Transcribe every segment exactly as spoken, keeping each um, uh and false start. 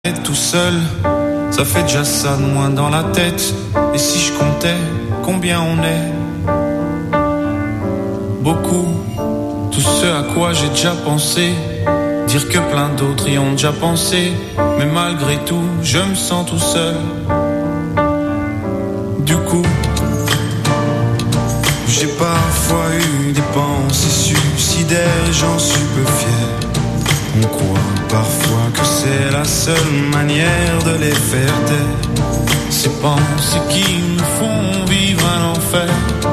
tout seul, ça fait déjà ça de moins dans la tête. Et si je comptais combien on est? Beaucoup, tout ce à quoi j'ai déjà pensé. Dire que plein d'autres y ont déjà pensé. Mais malgré tout, je me sens tout seul. Du coup, j'ai parfois eu des pensées suicidaires et j'en suis peu fier. On croit parfois que c'est la seule manière de les faire taire. Ces pensées qui nous font vivre un enfer.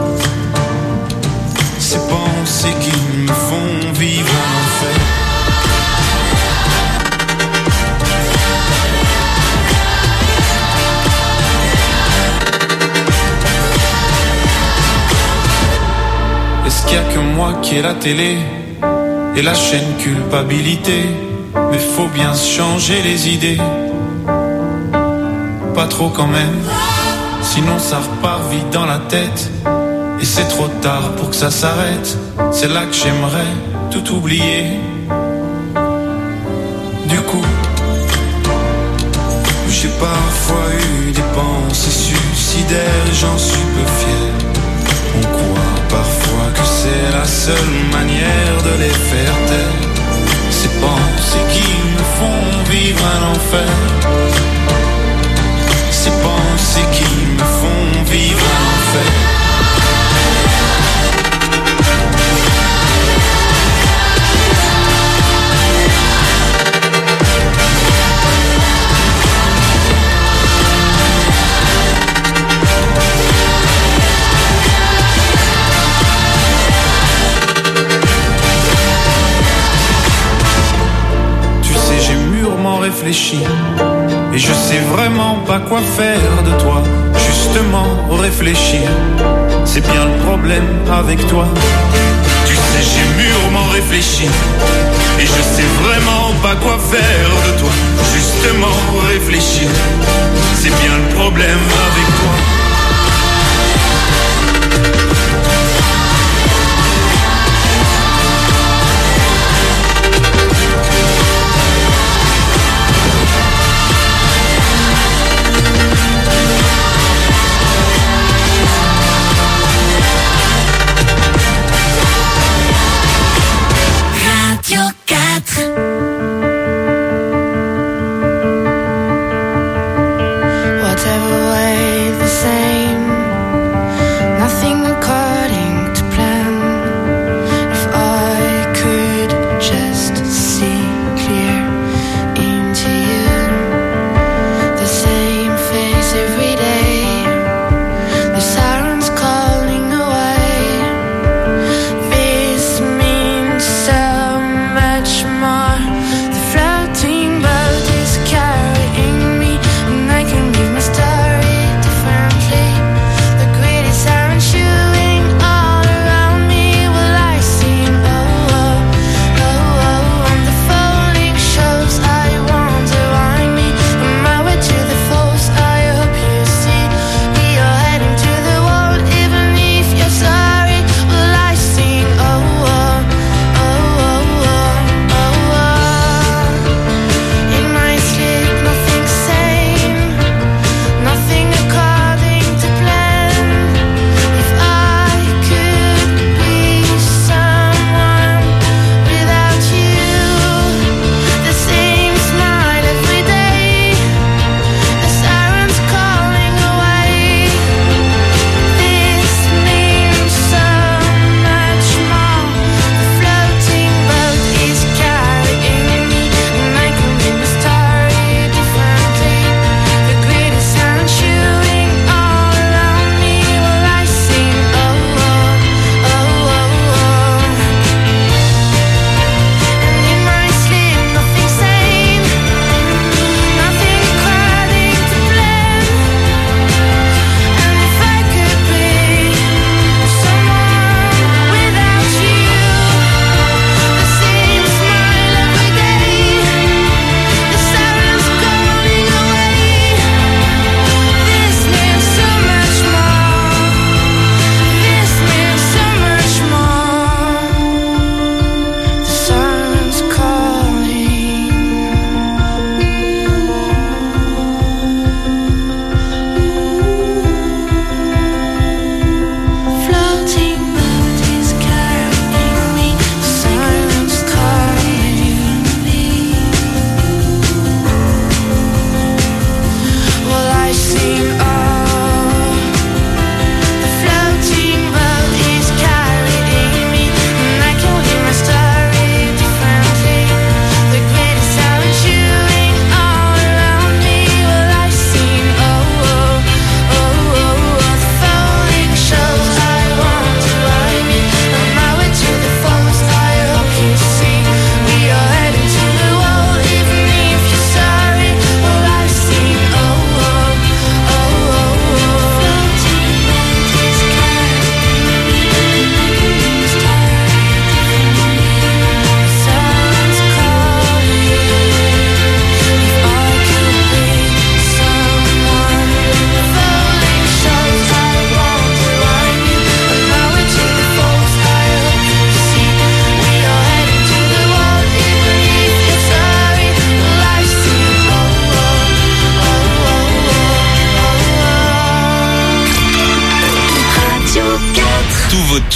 Ces pensées qui me font vivre un enfer. Est-ce qu'il y a que moi qui ai la télé et la chaîne culpabilité? Mais faut bien se changer les idées. Pas trop quand même, sinon ça repart vite dans la tête. Et c'est trop tard pour que ça s'arrête. C'est là que j'aimerais tout oublier. Du coup, j'ai parfois eu des pensées suicidaires et j'en suis peu fier. On croit parfois que c'est la seule manière de les faire taire. Ces pensées qui me font vivre un enfer. Ces pensées qui me font vivre un enfer. Réfléchi, et je sais vraiment pas quoi faire de toi. Justement réfléchir, c'est bien le problème avec toi. Tu sais, j'ai mûrement réfléchi, et je sais vraiment pas quoi faire de toi. Justement réfléchir, c'est bien le problème avec toi.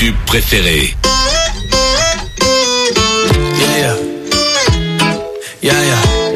tubes préférés. Yeah, yeah, yeah,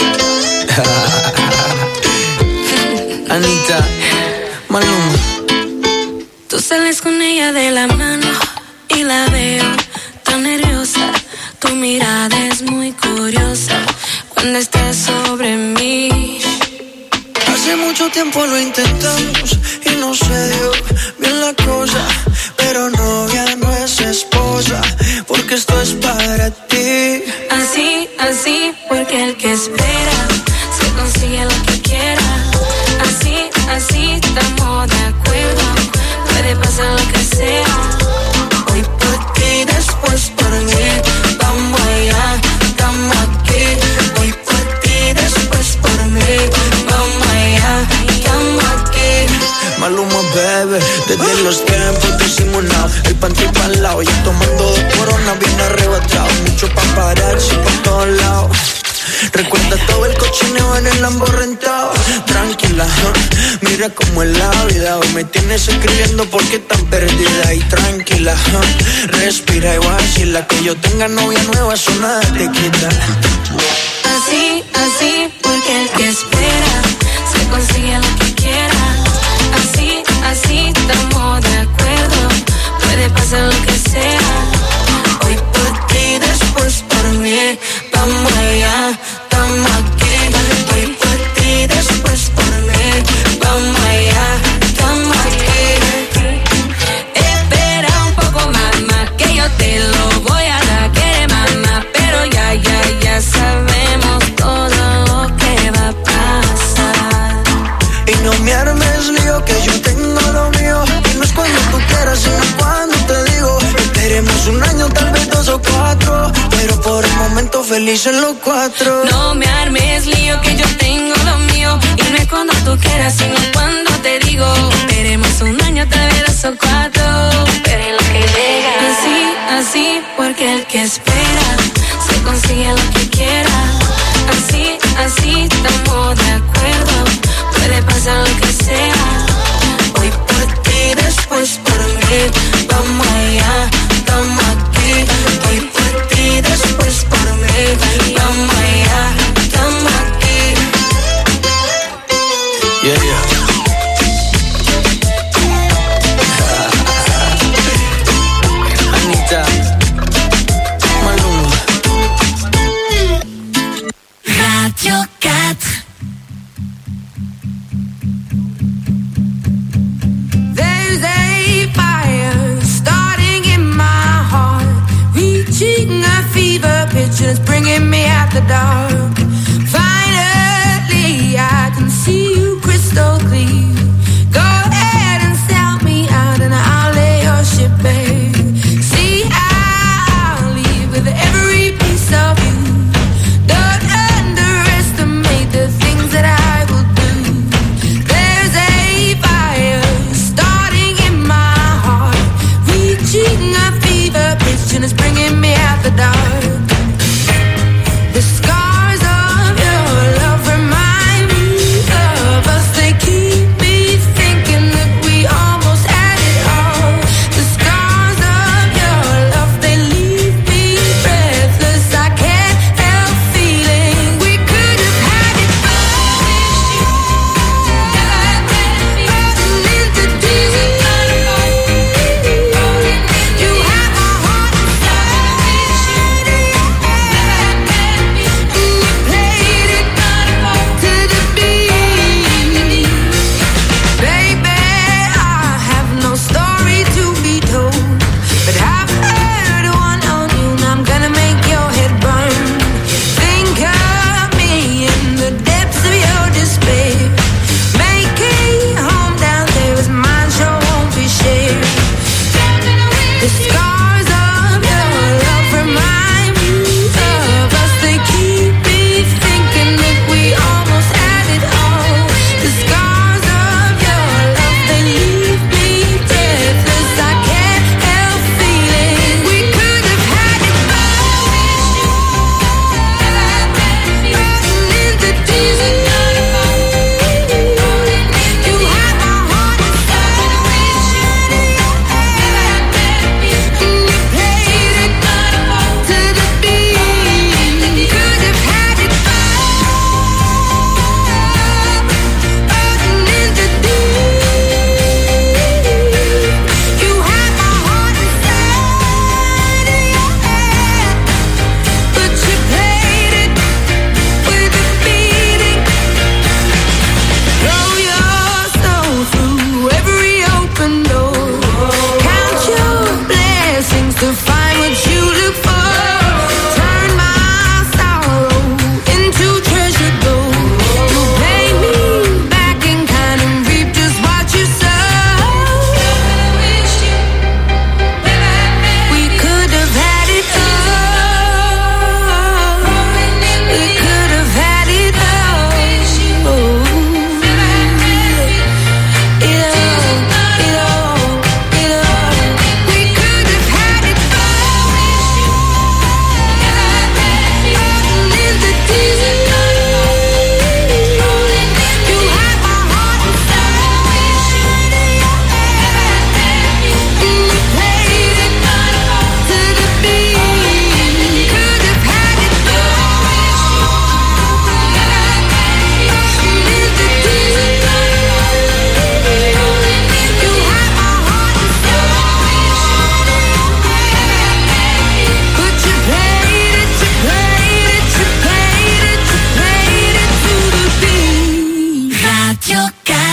yeah. Anita, Maluma. Tú sales con ella de la mano y la veo tan nerviosa. Tu mirada es muy curiosa cuando estás sobre mí. Hace mucho tiempo lo intentamos y no se dio bien la cosa, pero novia no es esposa, porque esto es para ti. Así, así, porque el que espera se consigue lo que quiera. Así, así, estamos de acuerdo, puede pasar lo que sea. Hoy por ti, después por mí, vamos allá, estamos aquí. Hoy por ti, después por mí, vamos allá, estamos aquí. Maluma, bebé, desde los tiempos disimulados, el panty pa'l lado, ya tomando de corona bien arrebatado. Mucho paparazzi por todos lados. Recuerda todo el cochineo en el Lambo rentado. Tranquila, mira cómo es la vida. Hoy me tienes escribiendo porque tan perdida. Y tranquila, respira y vacila. Que yo tenga novia nueva, eso nada te quita. Así, así, porque el que espera se consigue lo que quiera. Así, así, estamos de acuerdo, puede pasar lo que sea. Hoy por ti, después por mí, vamos allá, estamos aquí. Hoy por ti, después por mí, vamos allá, estamos aquí. Espera un poco, mamá, que yo te lo voy a dar, quiere mamá, pero ya, ya, ya sabemos todo lo que va a pasar. Y no me armes lío, que yo tengo lo mío. Y no es cuando tú quieras, sino cuando te digo. Esperemos un año, tal vez dos o cuatro, pero por el momento felices los cuatro. No me armes lío, que yo tengo lo mío. Y no es cuando tú quieras, sino cuando te digo. Esperemos un año, tal vez dos o cuatro, pero en lo que llega. Así, así, porque el que espera se consigue lo que quiera. Así, así, estamos de acuerdo, puede pasar lo que sea. Hoy por ti, después por mí, vamos allá, estamos aquí. Hoy por ti, después por mí, vamos allá, estamos aquí. Yeah, yeah. Anita, Maluma. Radio quatre. There's a fire starting in my heart, reaching a fever pitch and it's bringing me out the dark. Finally, I can see you crystal clear. Go ahead and sell me out and I'll lay your ship bare. See, I'll leave with every piece of you. Don't underestimate the things that I will do. There's a fire starting in my heart, reaching a fever pitch and it's bringing me out the dark. The scars of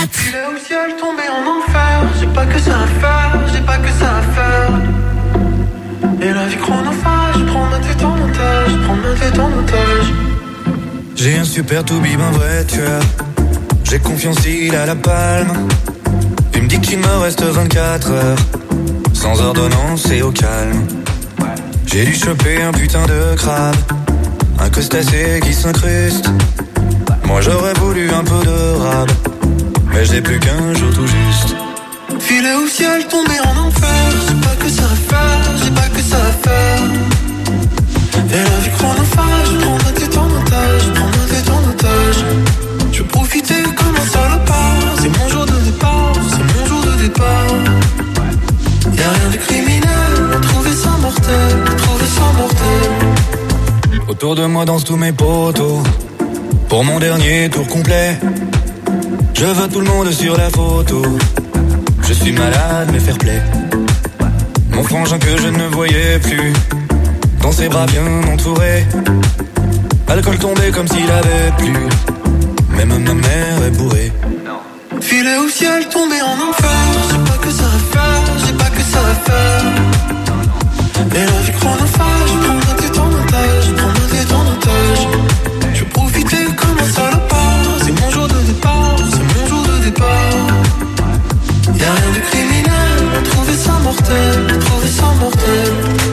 quatre. Il est au ciel tombé en enfer. J'ai pas que ça à faire, j'ai pas que ça à faire. Et la vie chronophage, prends ma tête en otage, prends ma tête en otage. J'ai un super toubib, un vrai tueur. J'ai confiance, il a la palme. Il me dit qu'il me reste vingt-quatre heures. Sans ordonnance et au calme. J'ai dû choper un putain de crabe. Un crustacé qui s'incruste. Moi j'aurais voulu un peu de rab. Mais j'ai plus qu'un jour tout juste. Filet au ciel, tombé en enfer. J'ai pas que ça à faire, j'ai pas que ça à faire. Et la vie chronophage, prends ma tête en otage, prends ma tête en otage. Je veux profiter comme un salopard. C'est mon jour de départ, c'est mon jour de départ. Y'a rien de criminel, trouver ça mortel, trouver ça mortel. Autour de moi dansent tous mes potos. Pour mon dernier tour complet, je veux tout le monde sur la photo. Je suis malade mais fair play. Mon frangin que je ne voyais plus, dans ses bras bien entourés. Alcool tombé comme s'il avait plu. Même ma mère est bourrée. Filet au ciel, tombé en enfer. J'ai pas que ça à faire, j'ai pas que ça à faire. Et la vie chronophage, prends ma tête en otage, prends ma tête en otage. Je veux profiter comme un salopard. C'est mon jour de départ, c'est mon jour de départ. Y'a rien de criminel, trouver ça mortel, trouver ça mortel.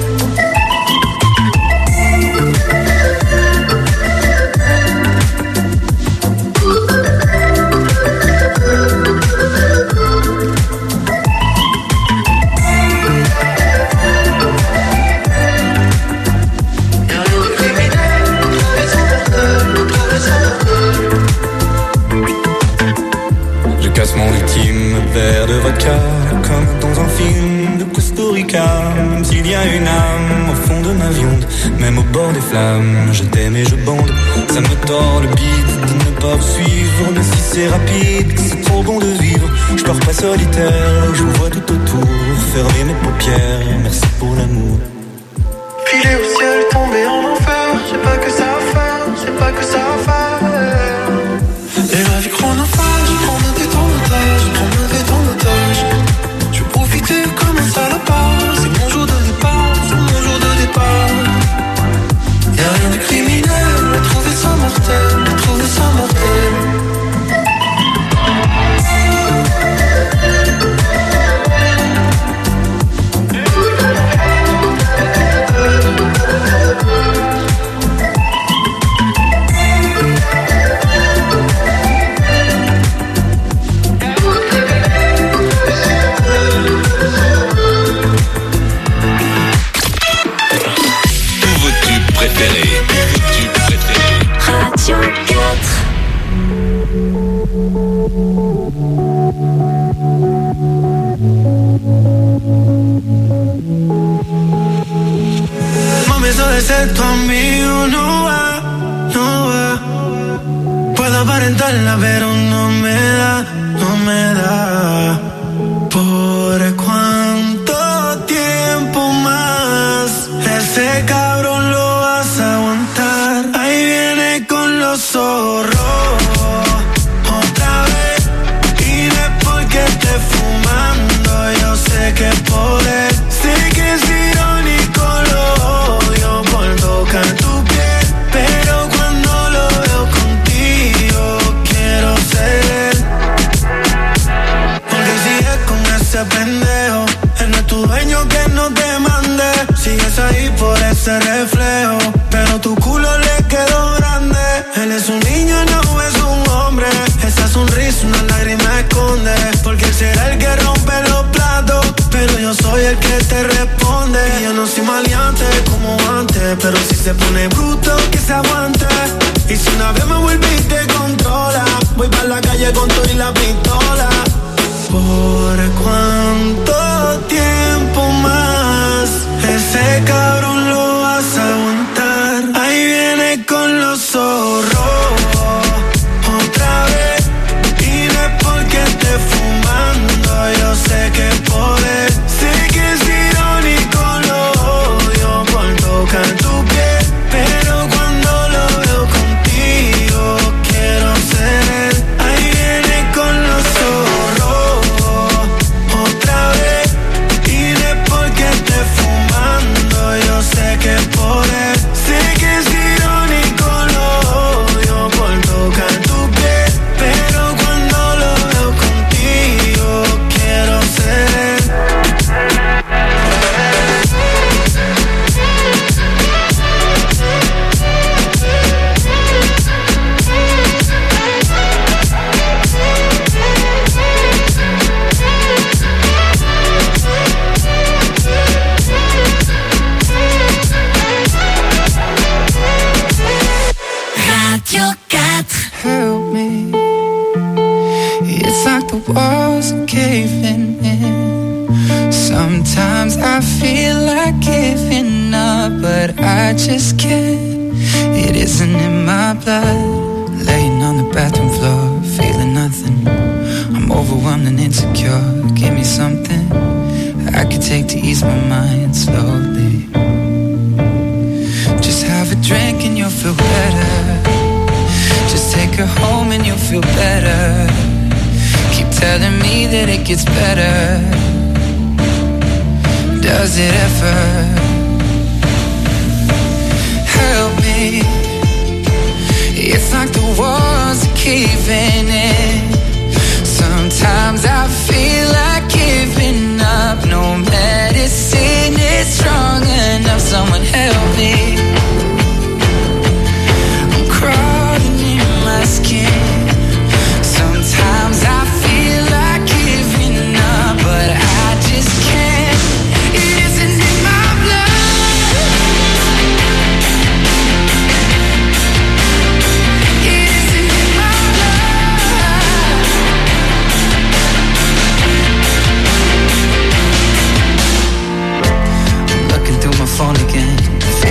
Mon ultime verre de vodka, comme dans un film de Costa Rica. Même s'il y a une âme au fond de ma viande, même au bord des flammes, je t'aime et je bande. Ça me tord le bide de ne pas vous suivre, mais si c'est rapide, c'est trop bon de vivre. Je pars pas solitaire, je vous vois tout autour, fermer mes paupières, merci pour l'amour. Filer au ciel, tomber en enfer, j'ai pas que ça à faire, j'ai pas que ça à faire. Et la vie chronophage, prends ma tête en otage, prends ma tête en otage. Je veux profiter comme un salopard. C'est mon jour de départ, c'est mon jour de départ. Y'a rien de criminel, trouver ça mortel, trouver ça mortel. Radio quatre. Mami, eso de ser tu amigo no va, no va. Puedo aparentarla, pero no me da, no me da. ¿Por cuánto tiempo más ese cabrón lo vas a aguantar? Ahí viene con los zorros otra vez. Y no es porque esté fumando, yo sé que es por él. Sé que es irónico, lo odio por tocar tu piel, pero cuando lo veo contigo quiero ser él. Porque sigues con ese pendejo, él no es tu dueño, que no te mande. Sigues ahí por ese reflejo, pero tu culo le quedó grande. Él es un niño, no es un hombre. Esa sonrisa una lágrima esconde. Porque él será el que rompe los platos, pero yo soy el que te responde. Y yo no soy maleante como antes, pero si se pone bruto que se aguante. Y si una vez me vuelve y te controla, voy pa' la calle con todo y la pistola. ¿Por cuánto tiempo más ese cabrón lo vas a aguantar? Ahí viene con los zorros otra vez. Y no es porque esté fumando, yo sé que es por él. Sé que es irónico, lo odio por tocar tu piel, pero cuando lo veo contigo quiero ser él. Ahí viene con los zorros. the walls are caving in. Sometimes I feel like giving up, but I just can't. It isn't in my blood. Laying on the bathroom floor, feeling nothing. I'm overwhelmed and insecure. Give me something I could take to ease my mind slowly. Just have a drink and you'll feel better. Just take her home and you'll feel better. Keep telling me that it gets better. Does it ever? Help me. It's like the walls are caving in. Sometimes I feel like giving up. No medicine is strong enough. Someone help me. I'm crawling in my skin. Sometimes I feel like giving up, but I just can't. It isn't in my blood. It isn't in my blood. I'm looking through my phone again.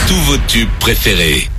Tous vos tubes préférés.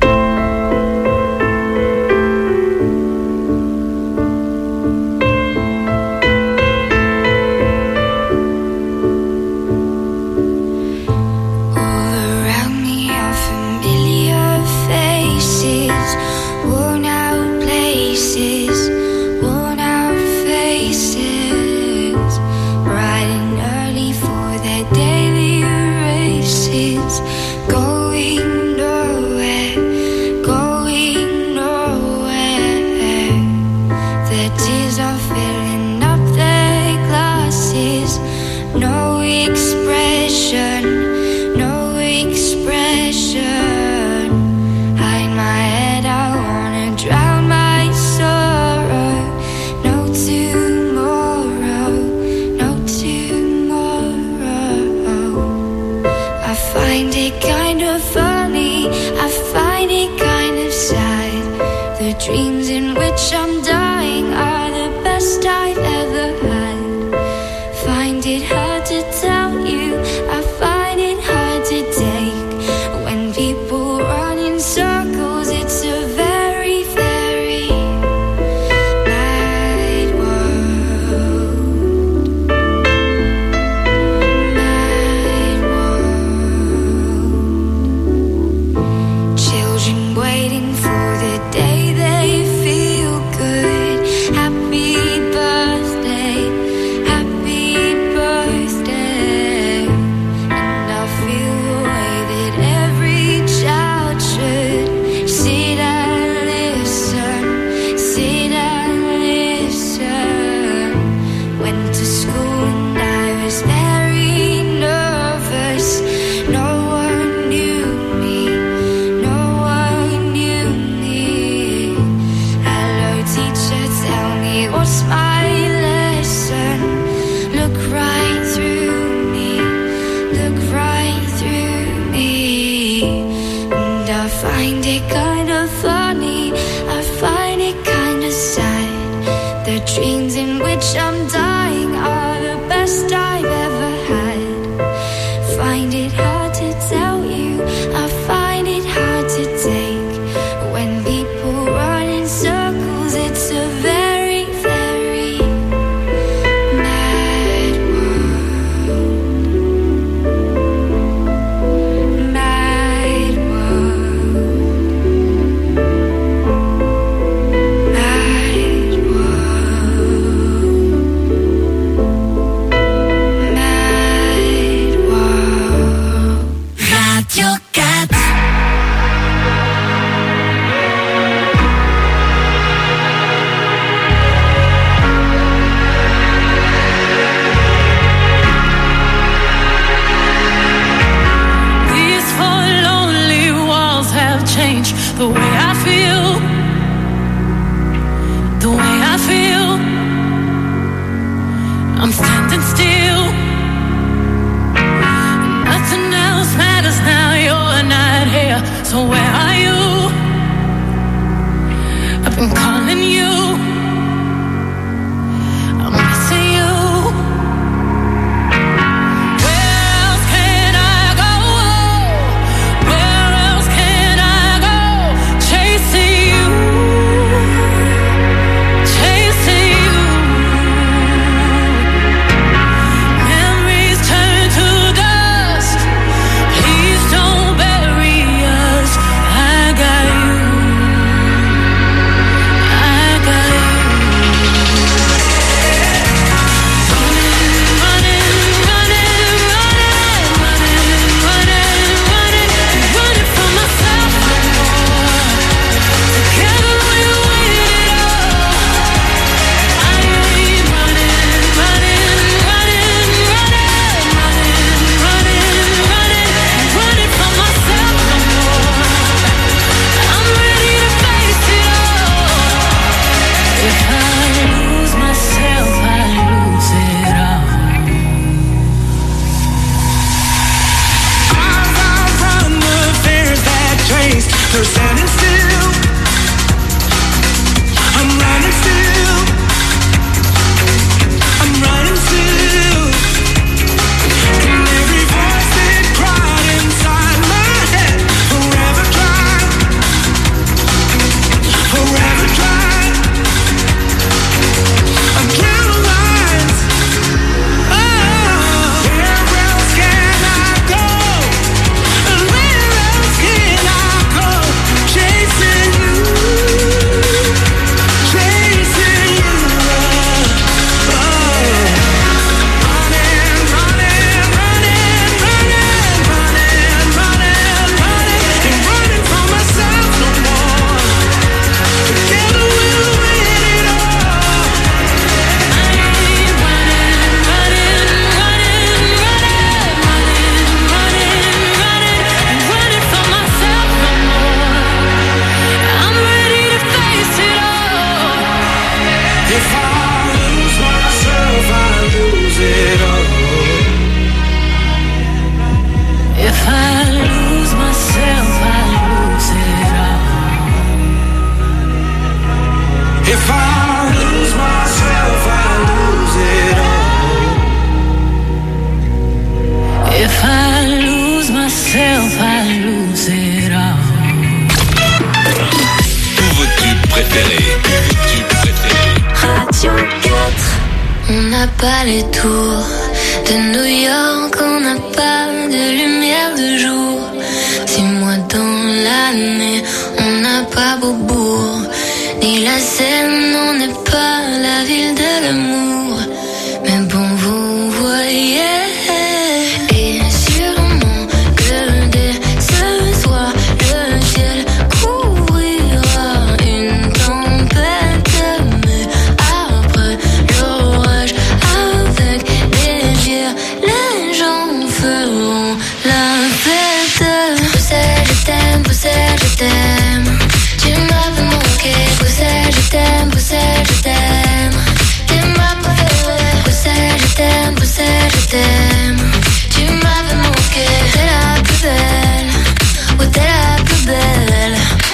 n'a pas les tours de New York, on n'a pas de lumière de jour. Six mois dans l'année, on n'a pas Beaubourg, ni la Seine, on n'est pas la ville de l'amour. Mais bon, vous voyez. Et sûrement que dès ce soir, le ciel couvrira une tempête. Mais après l'orage, avec des bières, les gens feront la fête. Bruxelles, je t'aime, Bruxelles, je t'aime. Tu m'as manqué, Bruxelles, je t'aime, Bruxelles, je t'aime. T'es ma préférée, Bruxelles, je t'aime, Bruxelles, je t'aime. Tu m'avais manqué, t'es la plus belle, oh t'es la plus belle.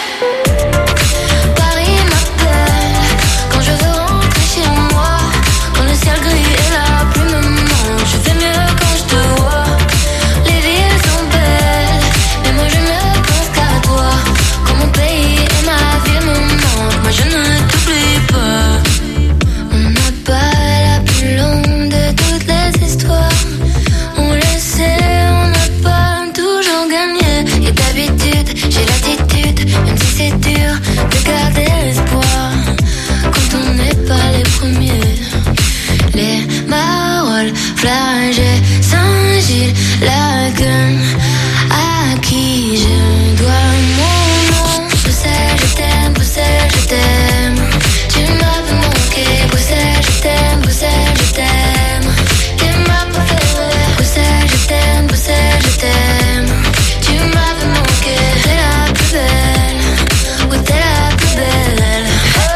Paris m'appelle, quand je veux rentrer chez moi. Quand le ciel gris et la pluie me manque, je fais mieux quand je te vois. Les villes sont belles, mais moi je ne pense qu'à toi. Quand mon pays et ma ville me manquent, moi je ne t'oublie pas. On n'a pas la plus longue de toutes les histoires. On le sait, on n'a pas toujours gagné. Et d'habitude, j'ai l'attitude, même si c'est dur, de garder l'espoir. Quand on n'est pas les premiers. Les Marolles, Flagey, Saint-Gilles, Lagunes, à qui je dois mon nom. Bruxelles, je t'aime, Bruxelles, je t'aime. Tu m'avais manqué, Bruxelles, je t'aime, Bruxelles, je t'aime. T'es ma préférée, Bruxelles, je t'aime, Bruxelles, je t'aime. Tu m'avais manqué, t'es la plus belle, oh t'es la plus belle.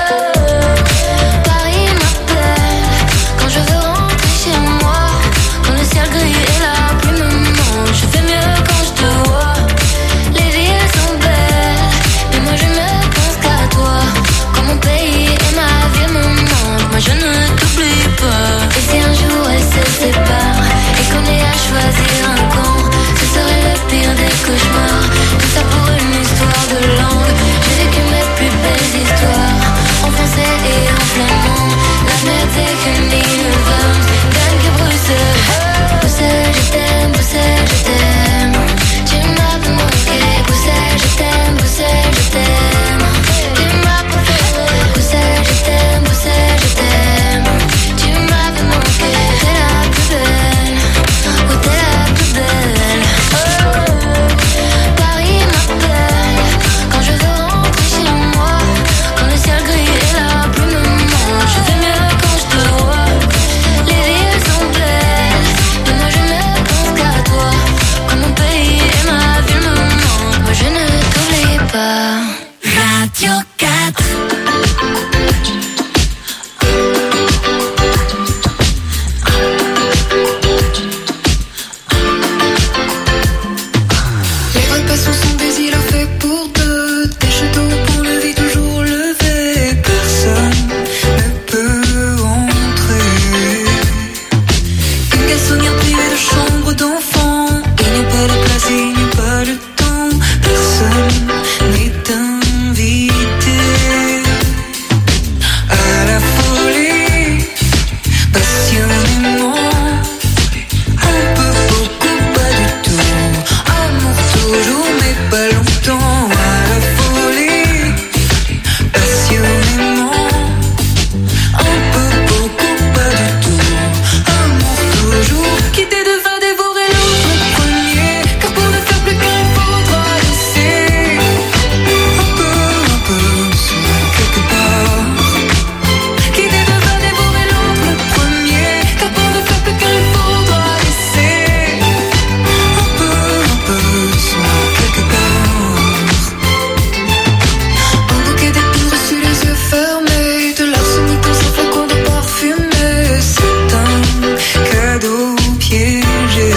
Paris m'appelle, quand je veux rentrer chez moi. Quand le ciel gris et la pluie me manquent, je fais mieux quand je te vois. Les villes sont belles, mais moi je ne pense qu'à toi. Quand mon pays et ma ville me manquent, moi je ne t'oublie pas. Et si un jour elle se sépare et qu'on ait à choisir un camp, ce serait le pire des cauchemars. Tout ça pour une histoire de langue. J'ai vécu mes plus belles histoires en français et en flamand. La mer c'est qu'une île verte, gagne que Bruxelles. Bruxelles, je t'aime, Bruxelles, je t'aime. Tu m'avais manqué, Bruxelles, je t'aime, Bruxelles, je t'aime. Tu m'as préférée, Bruxelles, je t'aime, Bruxelles, je t'aime. Tu m'avais manqué, t'es la plus belle, oh t'es la plus belle. Paris m'appelle, quand je veux rentrer chez moi. Quand le ciel gris et la pluie me manquent, je fais mieux quand je te vois. Les villes sont belles, mais moi je ne pense qu'à toi. Quand mon pays et ma ville me manquent, moi je ne t'oublie pas. Radio quatre. Les vraies passions sont des îlots faits pour deux, des châteaux pour le vide toujours levé. Personne ne peut entrer. Une garçonnière privée de chambre d'enfant. Il n'y a pas de place, il n'y a pas de temps. Personne n'est invité à la folie. Passionnément, un peu, beaucoup, pas du tout. Amour toujours, mais pas longtemps. À la folie, passionnément, un peu, beaucoup, pas du tout. Amour toujours, quitter devant dévorer l'autre premier. Car pour ne faire plus qu'un, il faudra laisser un peu, un peu, soit quelque part. Quitter devant dévorer l'autre premier. Car pour ne faire plus qu'un, il faudra laisser un peu, un peu, soit quelque part. Un bouquet d'épines reçues les yeux fermés, de l'arsenic dans un flacon de parfumé. C'est un cadeau piégé.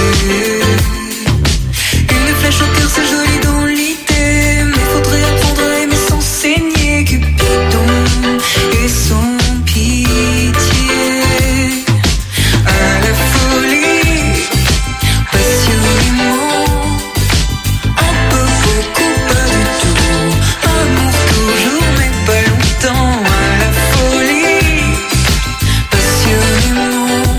Une flèche au cœur, c'est joli dans l'idée, mais faudrait apprendre à aimer sans saigner. Cupidon et sans pitié. À la folie, passionnément, un peu, beaucoup, pas du tout. Amour toujours, mais pas longtemps. À la folie, passionnément.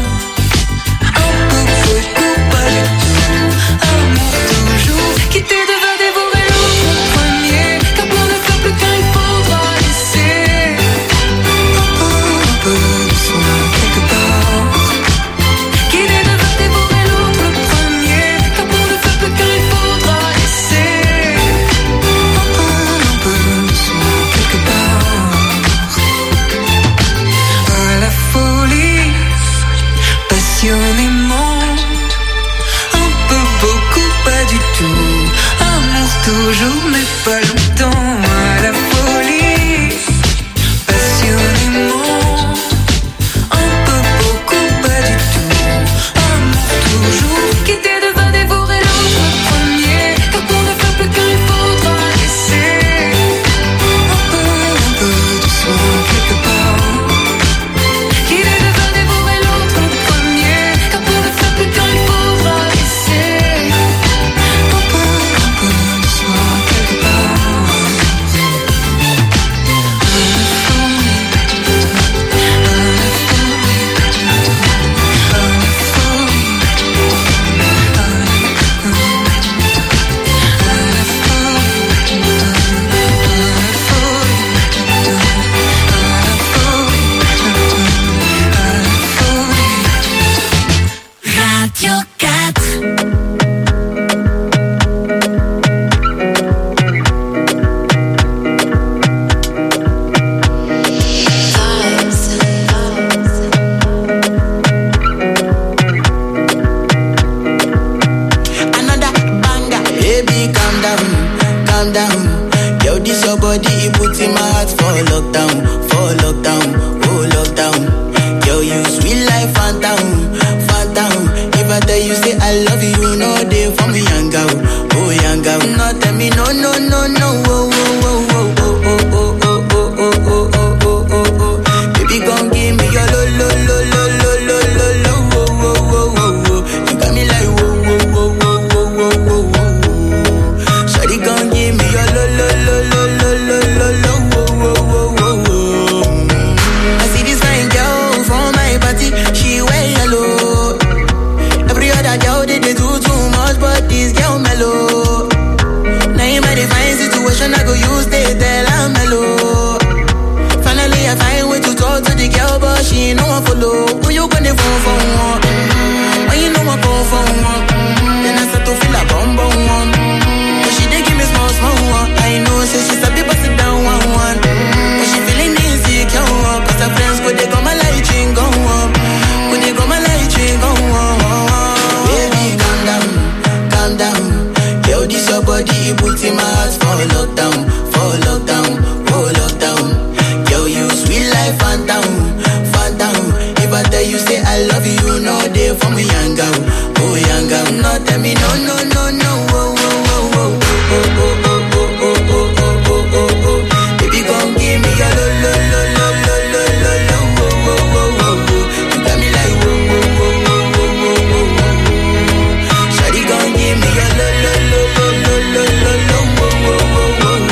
calm down. Yo, this your body, it puts in my heart for lockdown, for lockdown, oh lockdown. Yo, you sweet life, phantom, phantom. If I tell you say I love you, no day for me, young girl, oh young girl. No tell me no, no, no, no, oh, oh, oh, oh, oh, oh, oh, oh, oh, oh, oh, oh, oh, oh. Baby, gon' give me your lo, lo, lo, lo, lo, lo, lo, lo, oh, oh, oh, oh, oh. You got me like whoa, whoa, whoa, whoa, whoa, whoa, whoa, whoa. Shawty gon' give me your lo, lo, lo, lo, lo, lo, lo, lo, oh, oh, oh, oh, oh. I see this fine girl from my party, she wear yellow. Every other girl they, they do too much, but this girl mellow. Now in my divine situation, I go use they tell I'm mellow. Finally I find way to talk to the girl, but she ain't no one follow. Who you gonna phone for one? Mm-hmm. When you know I phone for one, mm-hmm. Then I start to feel a bum bum one. But she dey give me small small one. I know say she sabi bust it down one one. Mm-hmm. But she feeling insecure, cause her friends go they go my light ring go up, go they go my light ring go up. Baby calm down, calm down. Yo, this your body, it puts in my heart for lockdown, for lockdown, oh lockdown. Yo, you sweet life, phantom, phantom. If I tell you say I love you, no day for me, young girl, oh young girl. No tell me no, no, no, no, oh, oh, oh, oh, oh, oh, oh, oh, oh, oh, oh, oh, oh. Baby, gon' give me your lo, lo, lo, lo, lo, lo, lo, lo, oh, oh, oh, oh, oh. You got me like whoa, whoa, whoa, whoa, whoa, whoa, whoa. Shawty gon' give me your lo, lo, lo, lo, lo, lo, lo, lo, oh, oh, oh, oh,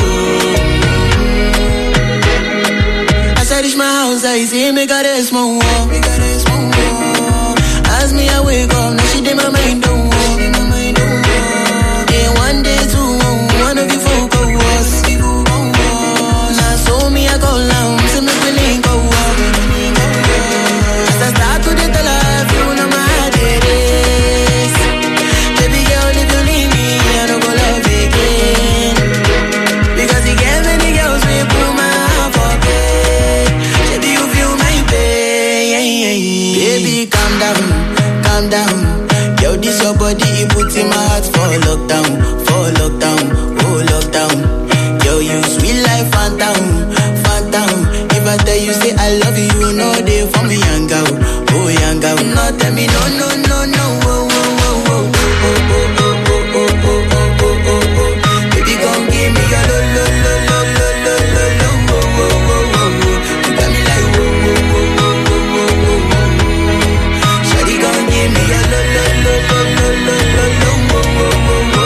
oh. As I reach my house, I see me got a small wall, me got a small wall. As me I wake up, now she did my mind don't walk. Yeah, one day two, one of you folk go was. Now so me I go down, so me willing go walk. As I start to the tell her, you know my heart it is. Baby girl, if you leave me, I don't go love again. Because you get many girls, we put my heart for bed. Baby, you feel my pain. Baby, calm down, calm down. Yo, this your body, it puts in my heart for lockdown, for lockdown, oh lockdown. Yo, you sweet life, phantom, phantom. If I tell you say I love you, no day for me, young girl, oh young girl. No tell me no, no, no, no, oh, oh, oh, oh, oh, oh, oh, oh, oh, oh, oh, oh, oh. Baby, gon' give me your lo, lo, lo, lo, lo, lo, lo, lo, oh, oh, oh, oh, oh. You got me like whoa, whoa, whoa, whoa, whoa, whoa, whoa. Shawty gon' give me your lo, lo, lo, lo, lo, lo, lo, lo, oh, oh, oh, oh, oh.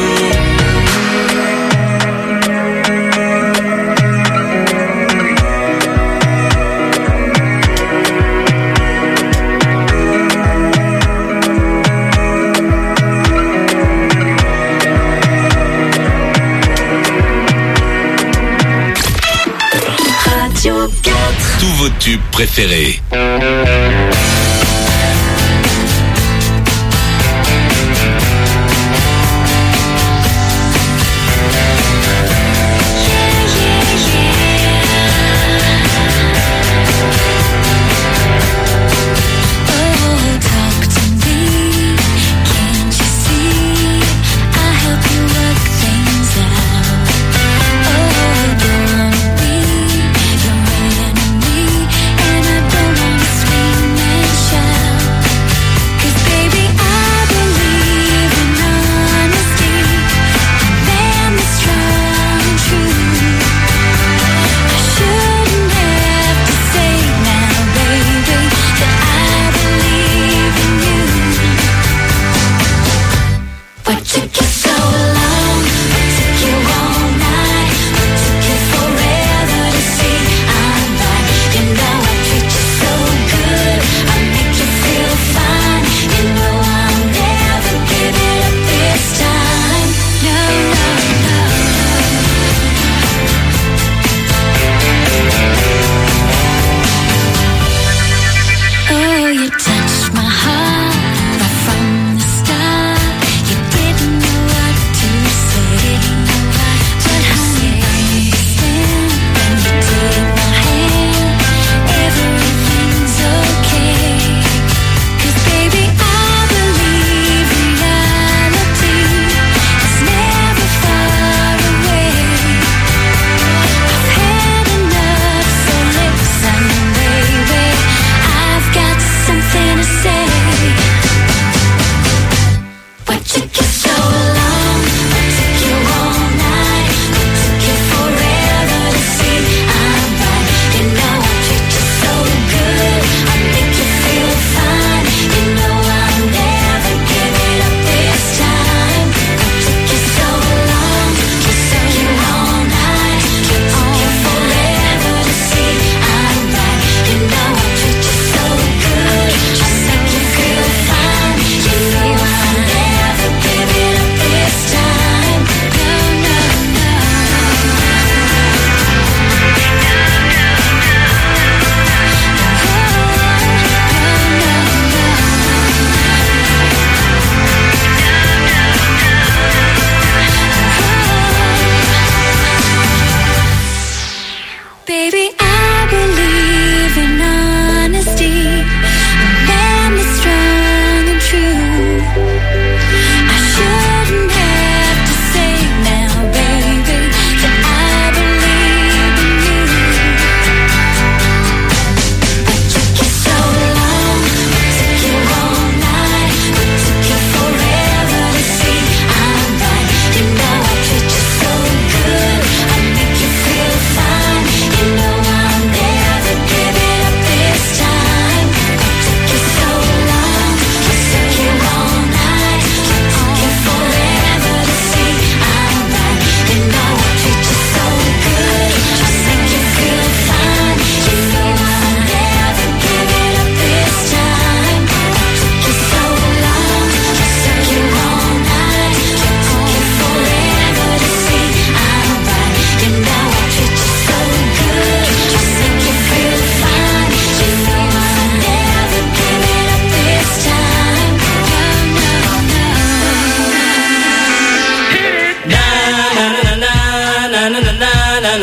Tous vos tubes préférés. And I don't wanna scream and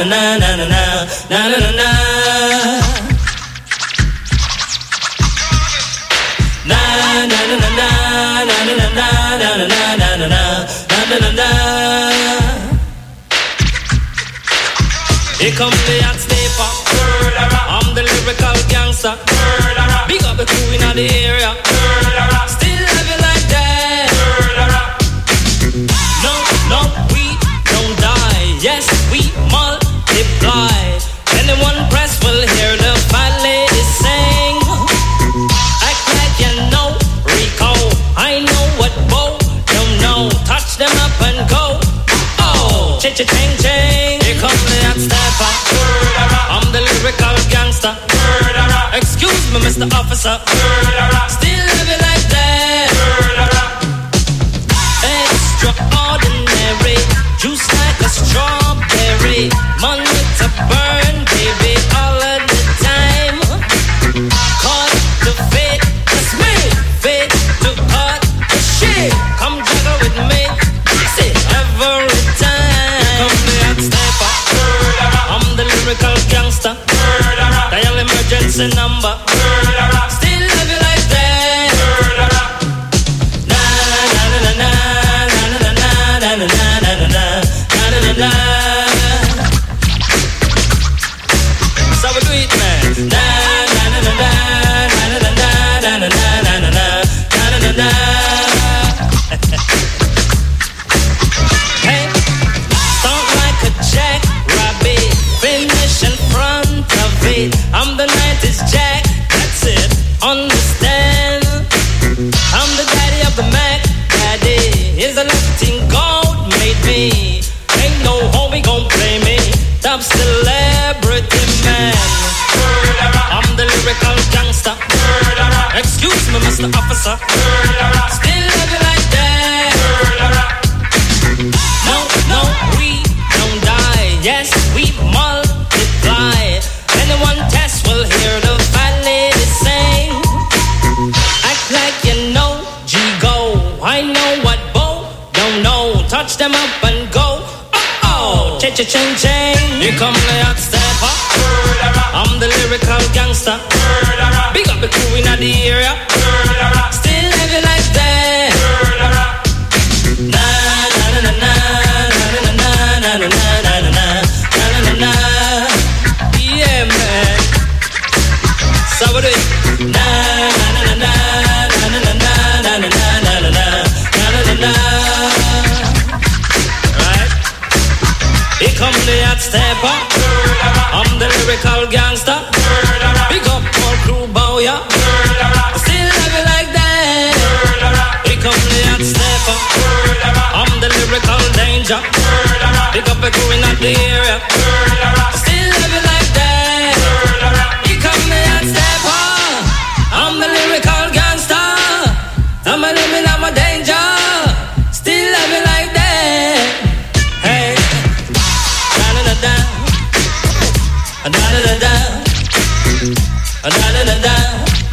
na na na na na na na na. Na na na na na na na na na na na na na na na na. Here comes the hot stepper. I'm the lyrical gangster. Big up the crew in the area. Still love you like that. No, no, we don't die. Yes, we multiply. Anyone press will hear the fat lady sing. Act like you know Rico. I know what Bo don't know. Touch them up and go. Oh, cha-cha-ching ching. Here comes the hot stepper. I'm the lyrical gangster. Excuse me, Mister Officer. Still love you like that. Extraordinary. Juice like a strawberry. Money to burn, baby, all of the time. Caught the fit, that's me. Fit to cut the shit. Come juggle with me. See, every time. Come the hot stepper. I'm the lyrical gangster. Dial emergency number. Still love you like that. Na na na na na na na na na na na na na na. So we do it, man. Na na na na na na na na na na na na na na na. Hey, start like a jackrabbit, finish in front of it. I'm the nineties Jack, that's it. Understand? I'm the daddy of the Mac. Daddy is a lifting gold made me. Ain't no homie gon' play me. Top celebrity man. I'm the lyrical gangster. Excuse me, Mister Officer. Still love you like that. No, no, we don't die. Yes, we multiply. Anyone test will hear the fat lady sing. Act like you know G-Go. I know what Bo don't know. Touch them up and go. Oh, cha-cha-ching-ching. Here come the hot stepper. I'm the lyrical gangster. Big up the crew in the area. Still love you like that. Na na na na na na na na na na na na na. Yeah, man. So we do it. Na na na na na na na na na na na na na na. Right? Here come the hot stepper. I'm the lyrical gangster. Big up all crew, bow ya. Still love you like that. Here come the hot stepper. I'm the lyrical danger. Big up the crew in the area. Still love you like that. Here come the hot stepper. I'm the lyrical gangster. I'm a living, I'm a danger. Still love you like that. Hey, da da da da, da da da da, da da da da.